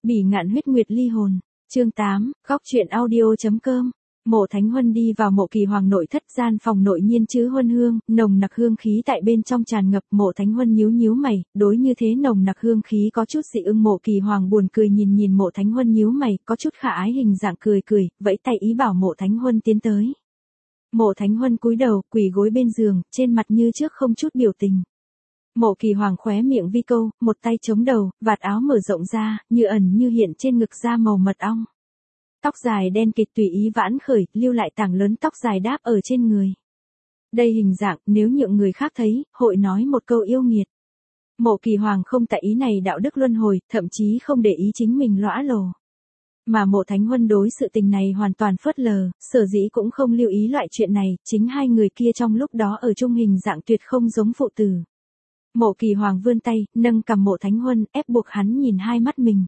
Bỉ ngạn huyết nguyệt ly hồn. Chương 8, góc truyện audio.com. Mộ Thánh Huân đi vào Mộ Kỳ Hoàng nội thất, gian phòng nội nhiên chứa huân hương, nồng nặc hương khí tại bên trong tràn ngập. Mộ Thánh Huân nhíu nhíu mày, đối như thế nồng nặc hương khí có chút dị ưng. Mộ Kỳ Hoàng buồn cười nhìn Mộ Thánh Huân nhíu mày, có chút khả ái hình dạng cười, vẫy tay ý bảo Mộ Thánh Huân tiến tới. Mộ Thánh Huân cúi đầu, quỳ gối bên giường, trên mặt như trước không chút biểu tình. Mộ Kỳ Hoàng khóe miệng vi câu, một tay chống đầu, vạt áo mở rộng ra, như ẩn như hiện trên ngực da màu mật ong. Tóc dài đen kịt tùy ý vãn khởi, lưu lại tảng lớn tóc dài đáp ở trên người. Đây hình dạng, nếu nhượng người khác thấy, hội nói một câu yêu nghiệt. Mộ Kỳ Hoàng không tại ý này đạo đức luân hồi, thậm chí không để ý chính mình lõa lồ. Mà Mộ Thánh Huân đối sự tình này hoàn toàn phớt lờ, sở dĩ cũng không lưu ý loại chuyện này, chính hai người kia trong lúc đó ở chung hình dạng tuyệt không giống phụ tử. Mộ Kỳ Hoàng vươn tay, nâng cầm Mộ Thánh Huân, ép buộc hắn nhìn hai mắt mình.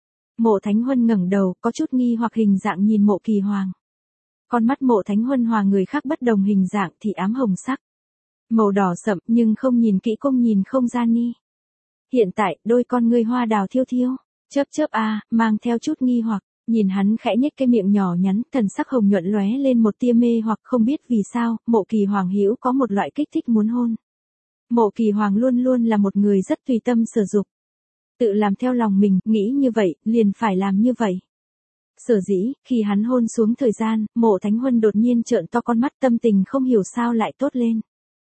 Mộ Thánh Huân ngẩng đầu, có chút nghi hoặc hình dạng nhìn Mộ Kỳ Hoàng. Con mắt Mộ Thánh Huân hòa người khác bất đồng hình dạng thì ám hồng sắc. Màu đỏ sậm nhưng không nhìn kỹ cũng nhìn không ra ni. Hiện tại, đôi con ngươi hoa đào thiêu thiêu, chớp mang theo chút nghi hoặc, nhìn hắn khẽ nhếch cái miệng nhỏ nhắn, thần sắc hồng nhuận lóe lên một tia mê hoặc không biết vì sao, Mộ Kỳ Hoàng hữu có một loại kích thích muốn hôn. Mộ Kỳ Hoàng luôn luôn là một người rất tùy tâm sở dục. Tự làm theo lòng mình, nghĩ như vậy, liền phải làm như vậy. Sở dĩ, khi hắn hôn xuống thời gian, Mộ Thánh Huân đột nhiên trợn to con mắt, tâm tình không hiểu sao lại tốt lên.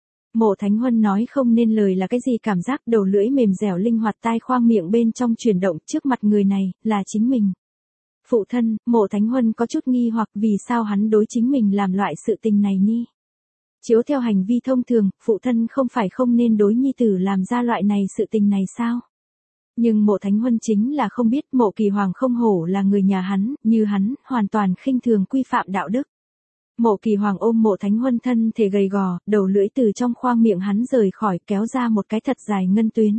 Mộ Thánh Huân nói không nên lời là cái gì cảm giác, đầu lưỡi mềm dẻo linh hoạt, tai khoang miệng bên trong chuyển động, trước mặt người này, là chính mình. Phụ thân, Mộ Thánh Huân có chút nghi hoặc vì sao hắn đối chính mình làm loại sự tình này ni. Chiếu theo hành vi thông thường, phụ thân không phải không nên đối nhi tử làm ra loại này sự tình này sao? Nhưng Mộ Thánh Huân chính là không biết Mộ Kỳ Hoàng không hổ là người nhà hắn, như hắn, hoàn toàn khinh thường quy phạm đạo đức. Mộ Kỳ Hoàng ôm Mộ Thánh Huân thân thể gầy gò, đầu lưỡi từ trong khoang miệng hắn rời khỏi, kéo ra một cái thật dài ngân tuyến.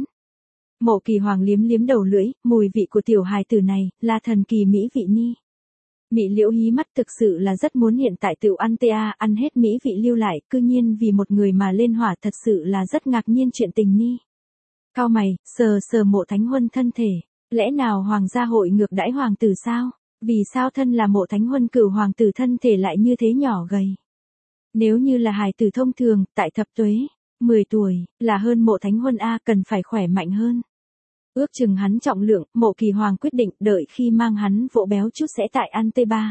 Mộ Kỳ Hoàng liếm đầu lưỡi, mùi vị của tiểu hài tử này, là thần kỳ mỹ vị ni. Mị Liễu hí mắt, thực sự là rất muốn hiện tại tự ăn ăn hết mỹ vị lưu lại, cư nhiên vì một người mà lên hỏa, thật sự là rất ngạc nhiên chuyện tình ni. Cao mày, sờ Mộ Thánh Huân thân thể, lẽ nào hoàng gia hội ngược đãi hoàng tử sao? Vì sao thân là Mộ Thánh Huân cửu hoàng tử thân thể lại như thế nhỏ gầy? Nếu như là hài tử thông thường, tại thập tuế, 10 tuổi, là hơn Mộ Thánh Huân cần phải khỏe mạnh hơn. Ước chừng hắn trọng lượng, Mộ Kỳ Hoàng quyết định đợi khi mang hắn vỗ béo chút sẽ tại ăn T3.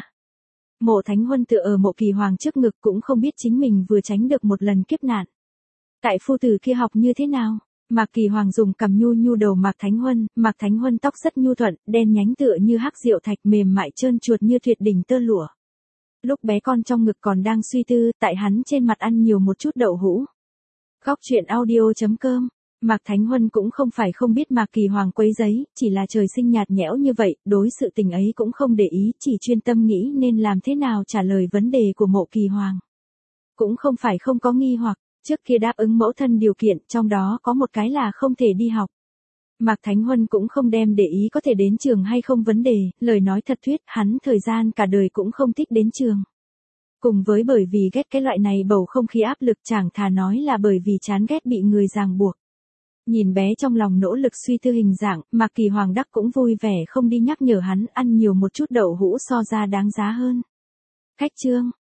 Mộ Thánh Huân tựa ở Mộ Kỳ Hoàng trước ngực cũng không biết chính mình vừa tránh được một lần kiếp nạn. Tại phu tử kia học như thế nào? Mạc Kỳ Hoàng dùng cầm nhu đầu Mạc Thánh Huân tóc rất nhu thuận, đen nhánh tựa như hắc diệu thạch, mềm mại trơn chuột như tuyệt đỉnh tơ lụa. Lúc bé con trong ngực còn đang suy tư, tại hắn trên mặt ăn nhiều một chút đậu hũ. Góc truyện audio.com. Mạc Thánh Huân cũng không phải không biết Mạc Kỳ Hoàng quấy giấy, chỉ là trời sinh nhạt nhẽo như vậy, đối sự tình ấy cũng không để ý, chỉ chuyên tâm nghĩ nên làm thế nào trả lời vấn đề của Mộ Kỳ Hoàng. Cũng không phải không có nghi hoặc, trước kia đáp ứng mẫu thân điều kiện, trong đó có một cái là không thể đi học. Mạc Thánh Huân cũng không đem để ý có thể đến trường hay không vấn đề, lời nói thật thuyết, hắn thời gian cả đời cũng không thích đến trường. Cùng với bởi vì ghét cái loại này bầu không khí áp lực, chẳng thà nói là bởi vì chán ghét bị người ràng buộc. Nhìn bé trong lòng nỗ lực suy tư hình dạng, Mạc Kỳ Hoàng đắc cũng vui vẻ không đi nhắc nhở hắn ăn nhiều một chút đậu hũ so ra đáng giá hơn. Khách chương.